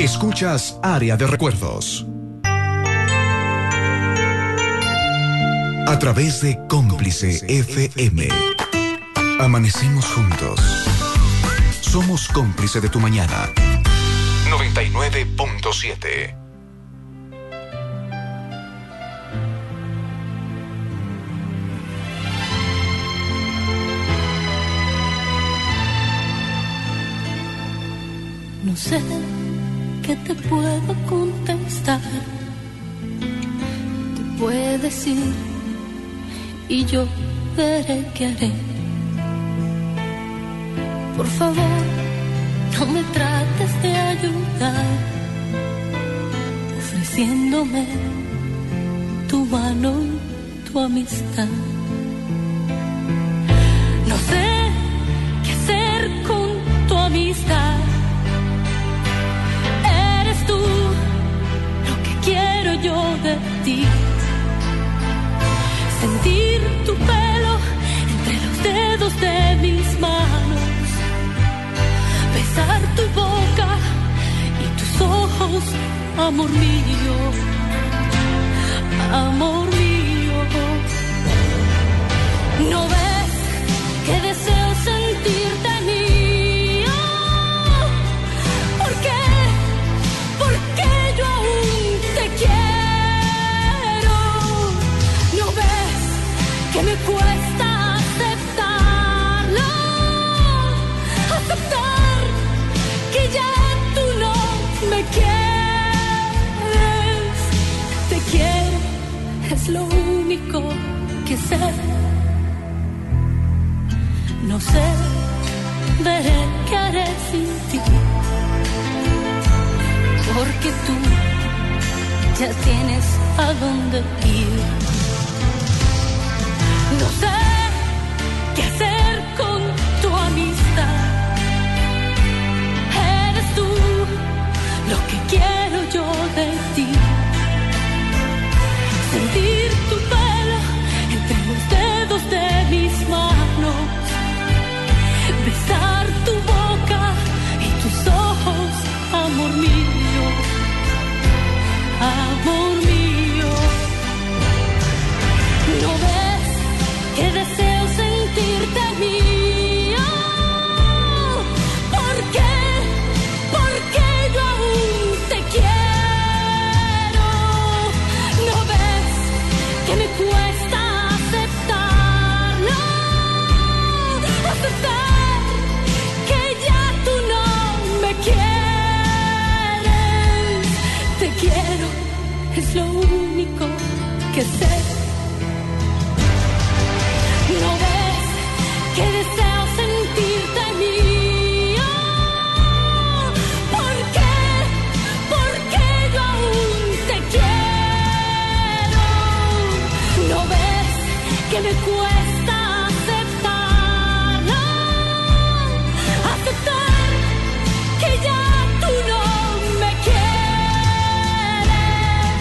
Escuchas Área de Recuerdos. A través de Cómplice FM. Amanecemos juntos. Somos cómplice de tu mañana. 99.7. No sé qué te puedo contestar. Te puedes ir y yo veré qué haré. Por favor, no me trates de ayudar, ofreciéndome tu mano y tu amistad. No sé qué hacer con tu amistad. Eres tú lo que quiero yo de ti. Sentir tu pelo entre los dedos de mis manos, besar tu boca y tus ojos, amor mío, amor mío. ¿No ves que deseo sentirte mío? ¿Por qué? Porque yo aún te quiero. ¿No ves que me cuesta aceptarlo? Aceptar que ya tú no me quieres. Te quiero, es lo único que sé. No sé, veré qué haré sin ti, porque tú ya tienes a dónde ir. No sé qué hacer con tu amistad. Eres tú lo que quiero yo de ti. Sentir tu pelo entre los dedos de mis manos, besar tu boca y tus ojos, amor mío, amor mío. ¿No ves que deseo sentirte mío? ¿Por qué? Porque yo aún te quiero. ¿No ves que me cuesta aceptarlo? Aceptar que ya tú no me quieres. Te quiero, es lo único que sé. ¿No ves que deseo sentirte mío? ¿Por qué? Porque yo aún te quiero. ¿No ves que me cuesta aceptarlo? Aceptar que ya tú no me quieres.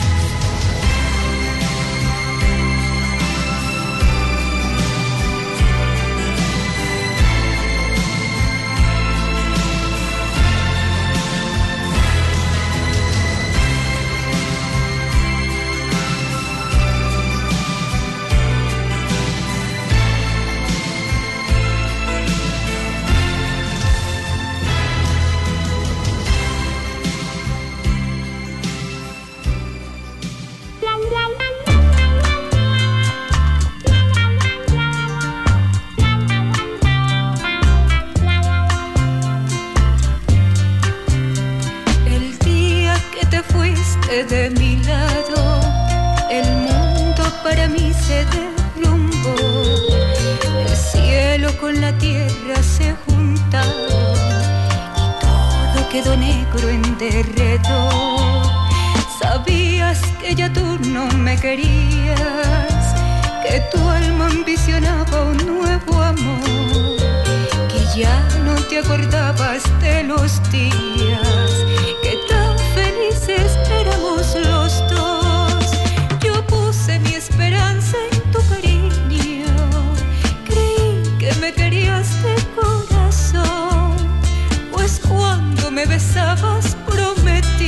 El día que te fuiste de mi lado, el mundo para mí se derrumbó. El cielo con la tierra se juntaron y todo quedó negro en derredor. Sabías que ya tú no me querías, que tu alma ambicionaba un nuevo amor, que ya no te acordabas de los días que tan felices éramos los dos. Yo puse mi esperanza en tu cariño, creí que me querías de corazón, pues cuando me besabas prometí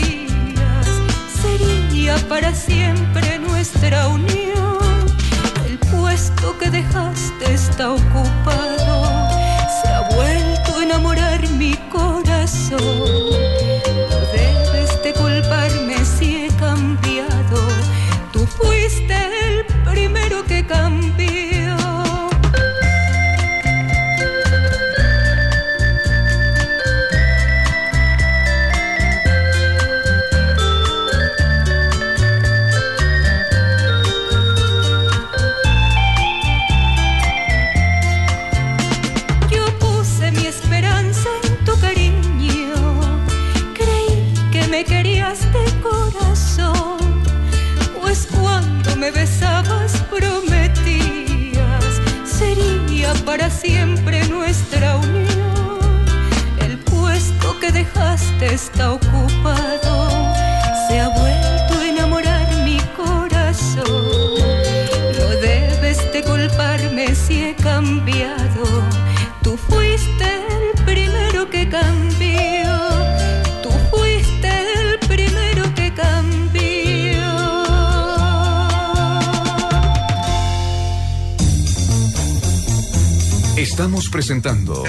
está ocupado. Se ha vuelto a enamorar mi corazón. No debes de culparme si he cambiado. Tú fuiste el primero que cambió. Tú fuiste el primero que cambió. Estamos presentando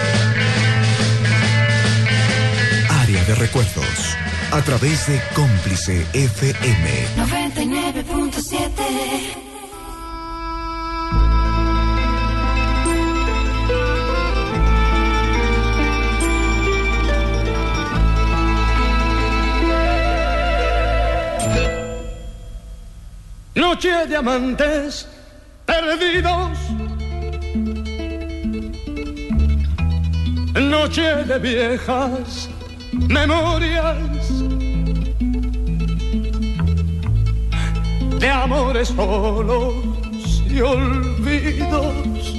Área de Recuerdos a través de Cómplice FM 99.7. Noche de amantes perdidos, noche de viejas memorias, de amores solos y olvidos.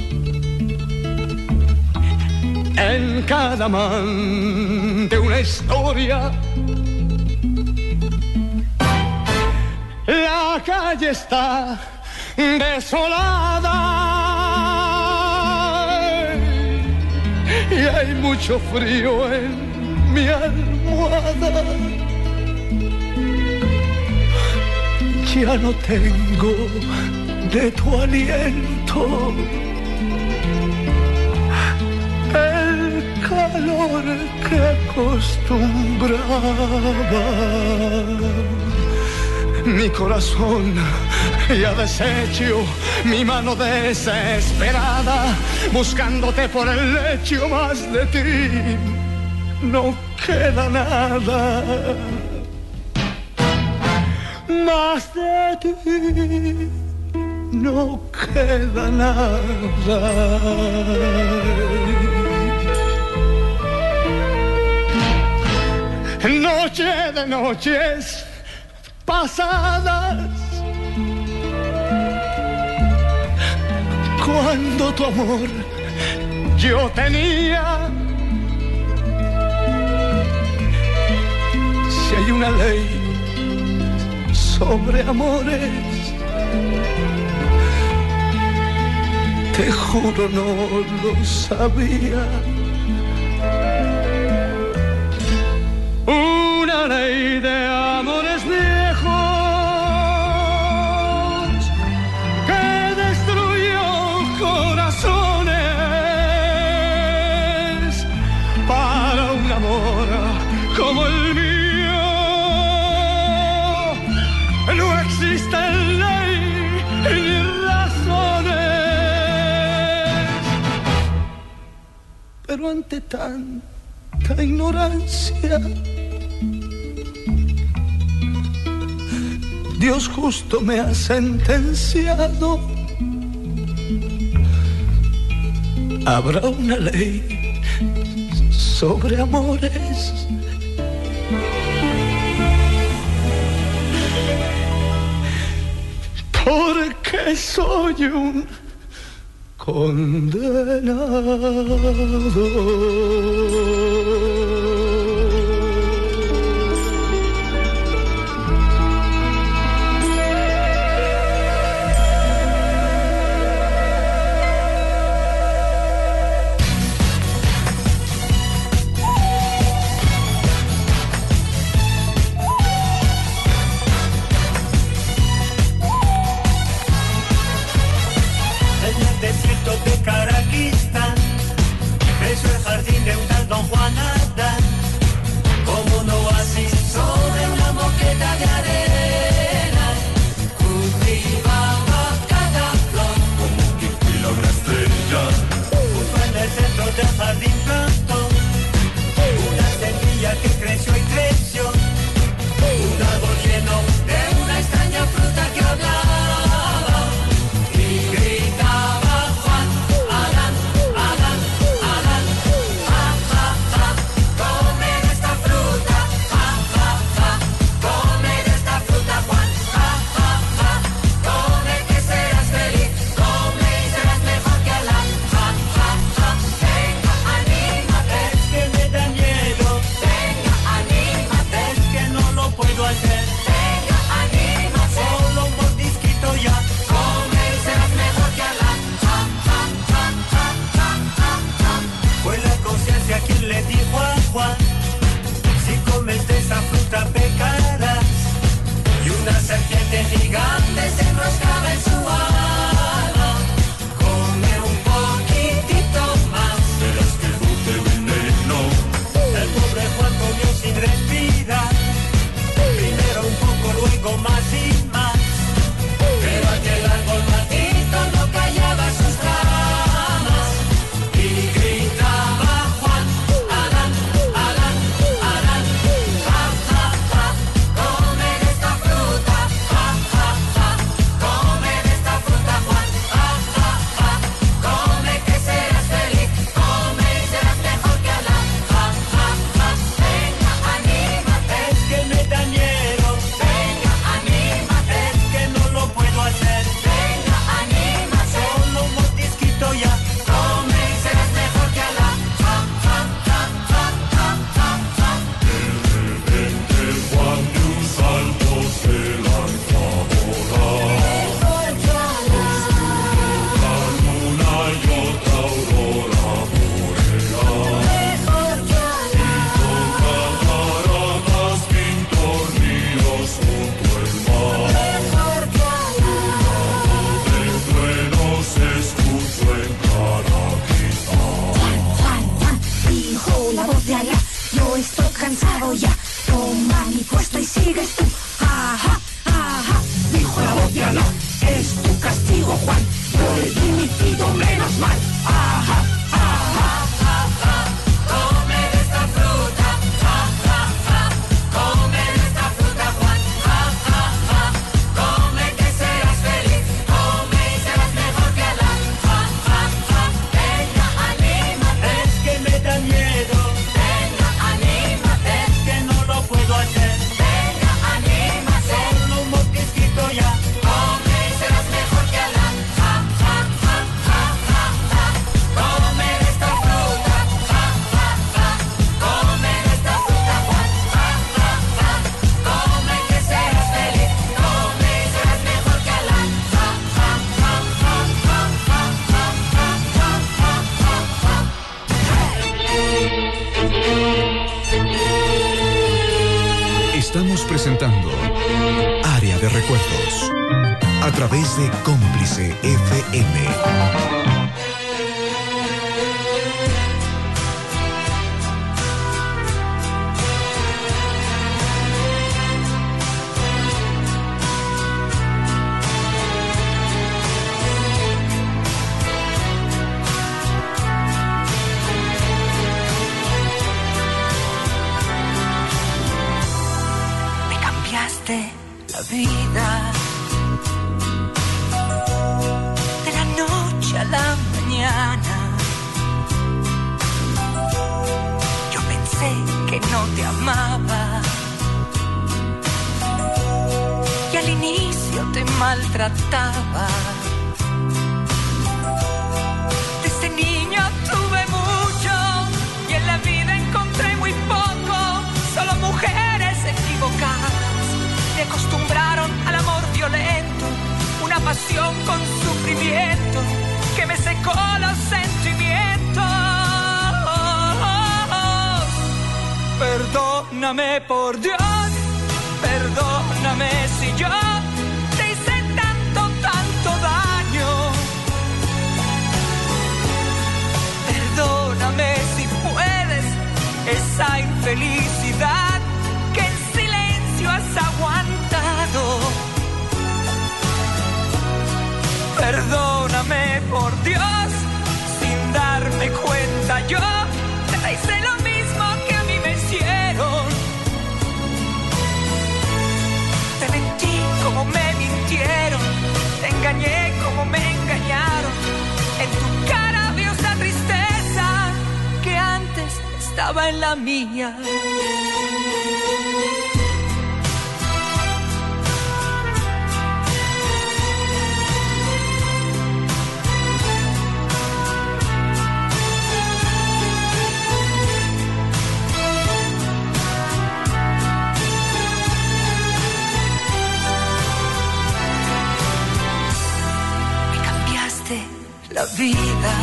En cada amante una historia. La calle está desolada y hay mucho frío en mi almohada. Ya no tengo de tu aliento el calor que acostumbraba. Mi corazón ya deshecho, mi mano desesperada, buscándote por el lecho, más de ti no queda nada. Más de ti no queda nada. Noche de noches pasadas, cuando tu amor yo tenía. Si hay una ley sobre amores, te juro no lo sabía. Una ley de amores viejos que destruyó corazones para un amor como el mío. No existe ley ni razones, pero ante tanta ignorancia, Dios justo me ha sentenciado. Habrá una ley sobre amores, porque soy un condenado. la voz de Alá. Yo estoy cansado ya, toma mi puesto y sigues tú. Ajá, ajá, dijo la voz de Alá. Es tu castigo, Juan. Yo he dimitido, menos mal. Ajá, ajá, ajá. Come esta fruta, ja, ja, ja. Come esta fruta, Juan. Ja, ja, ja. Come que serás feliz. Come y serás mejor que Alá. Ja, ja, ja. Venga, anímate. Es que me da miedo. Venga, anímate. Es que no lo puedo hacer. Venga, anímate. Solo un mordisquito ya. Come y serás mejor que Alá. Ja, ja, ja, ja, ja, ja. Come esta fruta. Ja, ja, ja. Come esta fruta, Juan. Ja, ja, ja. Come que serás feliz. Come y serás mejor que Alá. Ja, ja, ja, ja, ja, ja, ja, ja, ja. Estamos presentando Área de Recuerdos a través de Cómplice FM. Me cambiaste la vida. De la noche a la mañana. Yo pensé que no te amaba. Y al inicio te maltrataba. Desde niño tuve mucho. Y en la vida encontré muy poco. Solo mujeres equivocadas. Me acostumbraron al amor violento. Una pasión con sufrimiento que me secó los sentimientos. Perdóname por Dios, perdóname si yo te hice tanto, tanto daño. Perdóname si puedes esa infelicidad que en silencio has aguantado. Perdóname por Dios, sin darme cuenta yo te hice lo mismo que a mí me hicieron. Te mentí como me mintieron, te engañé como me engañaron. En tu cara vi esa tristeza que antes estaba en la mía. La vida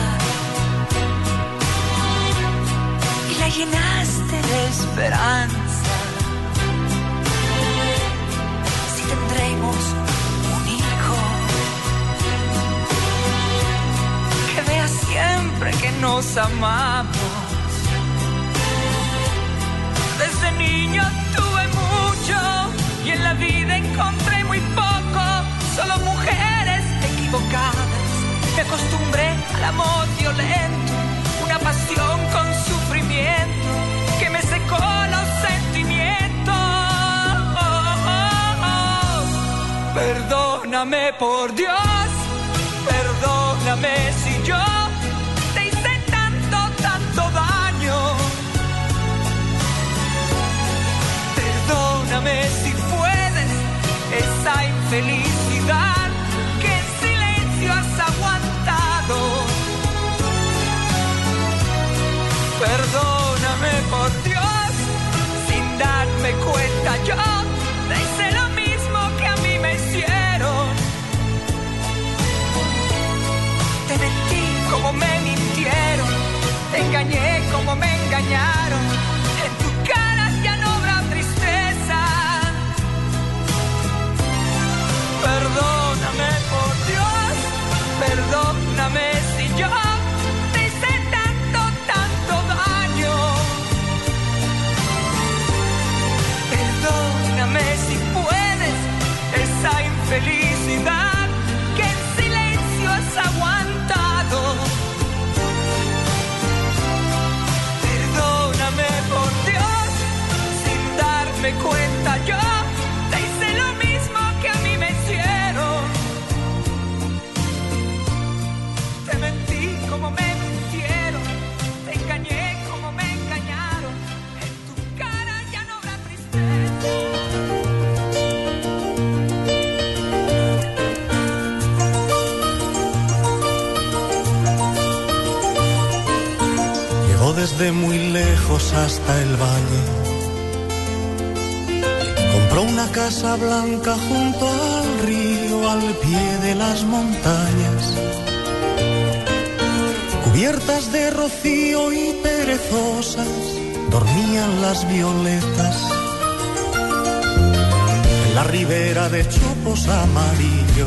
y la llenaste de esperanza. Si tendremos un hijo que vea siempre que nos amamos. Desde niño tuve mucho y en la vida encontré muy poco. Solo mujeres equivocadas. Me acostumbré al amor violento, una pasión con sufrimiento que me secó los sentimientos. Perdóname por Dios, perdóname si yo te hice tanto, tanto daño. Perdóname si puedes esa infelicidad has aguantado. Perdóname por Dios, sin darme cuenta yo te hice lo mismo que a mí me hicieron. Te mentí como me mintieron, te engañé como me engañaron. En tu cara ya no habrá tristeza. desde muy lejos hasta el valle. Compró una casa blanca junto al río, al pie de las montañas, cubiertas de rocío y perezosas, dormían las violetas. En la ribera de chopos amarillos,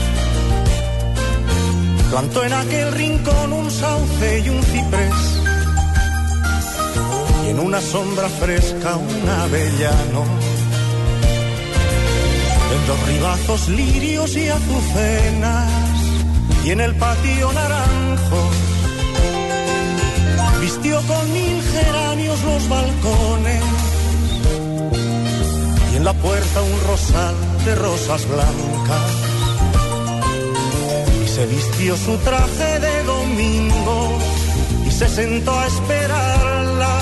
plantó en aquel rincón un sauce y un ciprés, y en una sombra fresca un avellano. En dos ribazos lirios y azucenas, y en el patio naranjos, vistió con 1000 geranios los balcones, y en la puerta un rosal de rosas blancas, y se vistió su traje de domingo y se sentó a esperarla.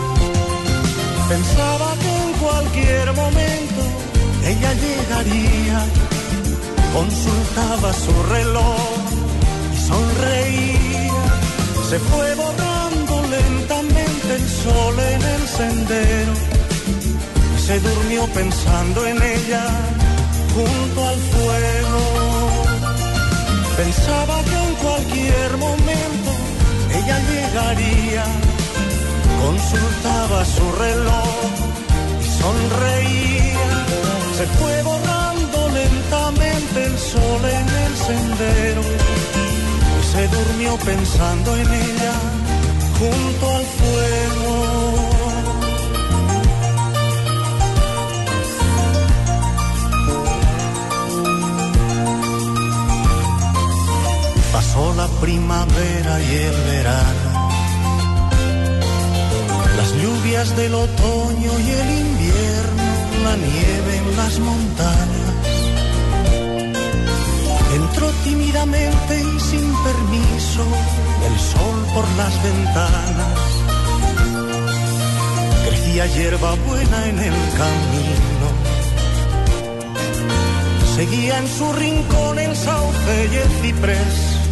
Pensaba que en cualquier momento ella llegaría, consultaba su reloj y sonreía. Se fue borrando lentamente el sol en el sendero, y se durmió pensando en ella junto al fuego. Pensaba que en cualquier momento ella llegaría, consultaba su reloj y sonreía. Se fue borrando lentamente el sol en el sendero, y se durmió pensando en ella junto al fuego. Pasó la primavera y el verano, las lluvias del otoño y el invierno, la nieve en las montañas. Entró tímidamente y sin permiso el sol por las ventanas. Crecía hierba buena en el camino, seguía en su rincón el sauce y el ciprés,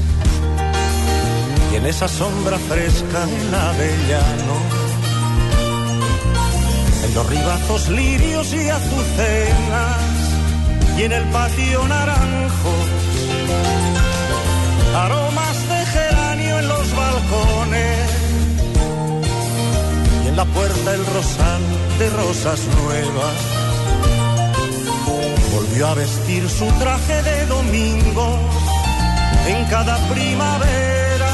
y en esa sombra fresca el avellano. En los ribazos lirios y azucenas, y en el patio naranjos, aromas de geranio en los balcones, y en la puerta el rosal de rosas nuevas. Volvió a vestir su traje de domingo en cada primavera,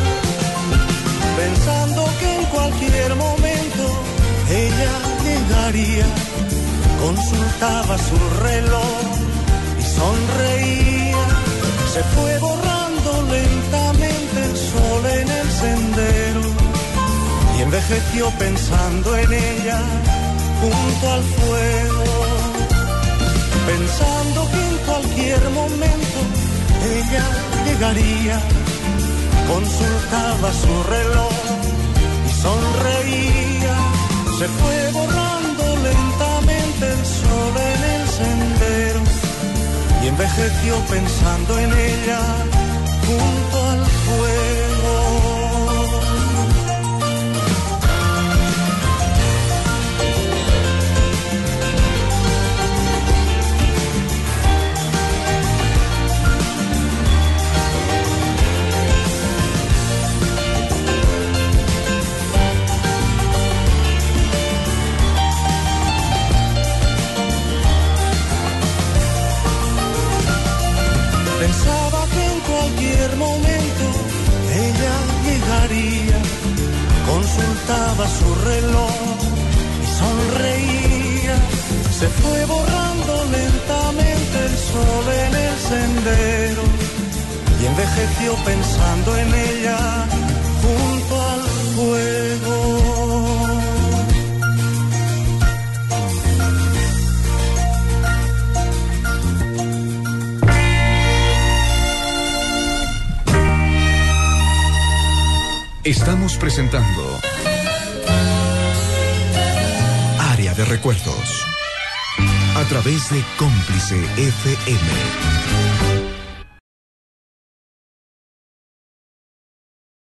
pensando que en cualquier momento ella llegaría, consultaba su reloj y sonreía. Se fue borrando lentamente el sol en el sendero, y envejeció pensando en ella junto al fuego. Pensando que en cualquier momento ella llegaría, consultaba su reloj y sonreía. Se fue borrando lentamente el sol en el sendero, y envejeció pensando en ella junto al fuego. Pensaba que en cualquier momento ella llegaría, consultaba su reloj y sonreía. Se fue borrando lentamente el sol en el sendero, y envejeció pensando en ella junto al fuego. Estamos presentando Área de Recuerdos a través de Cómplice FM.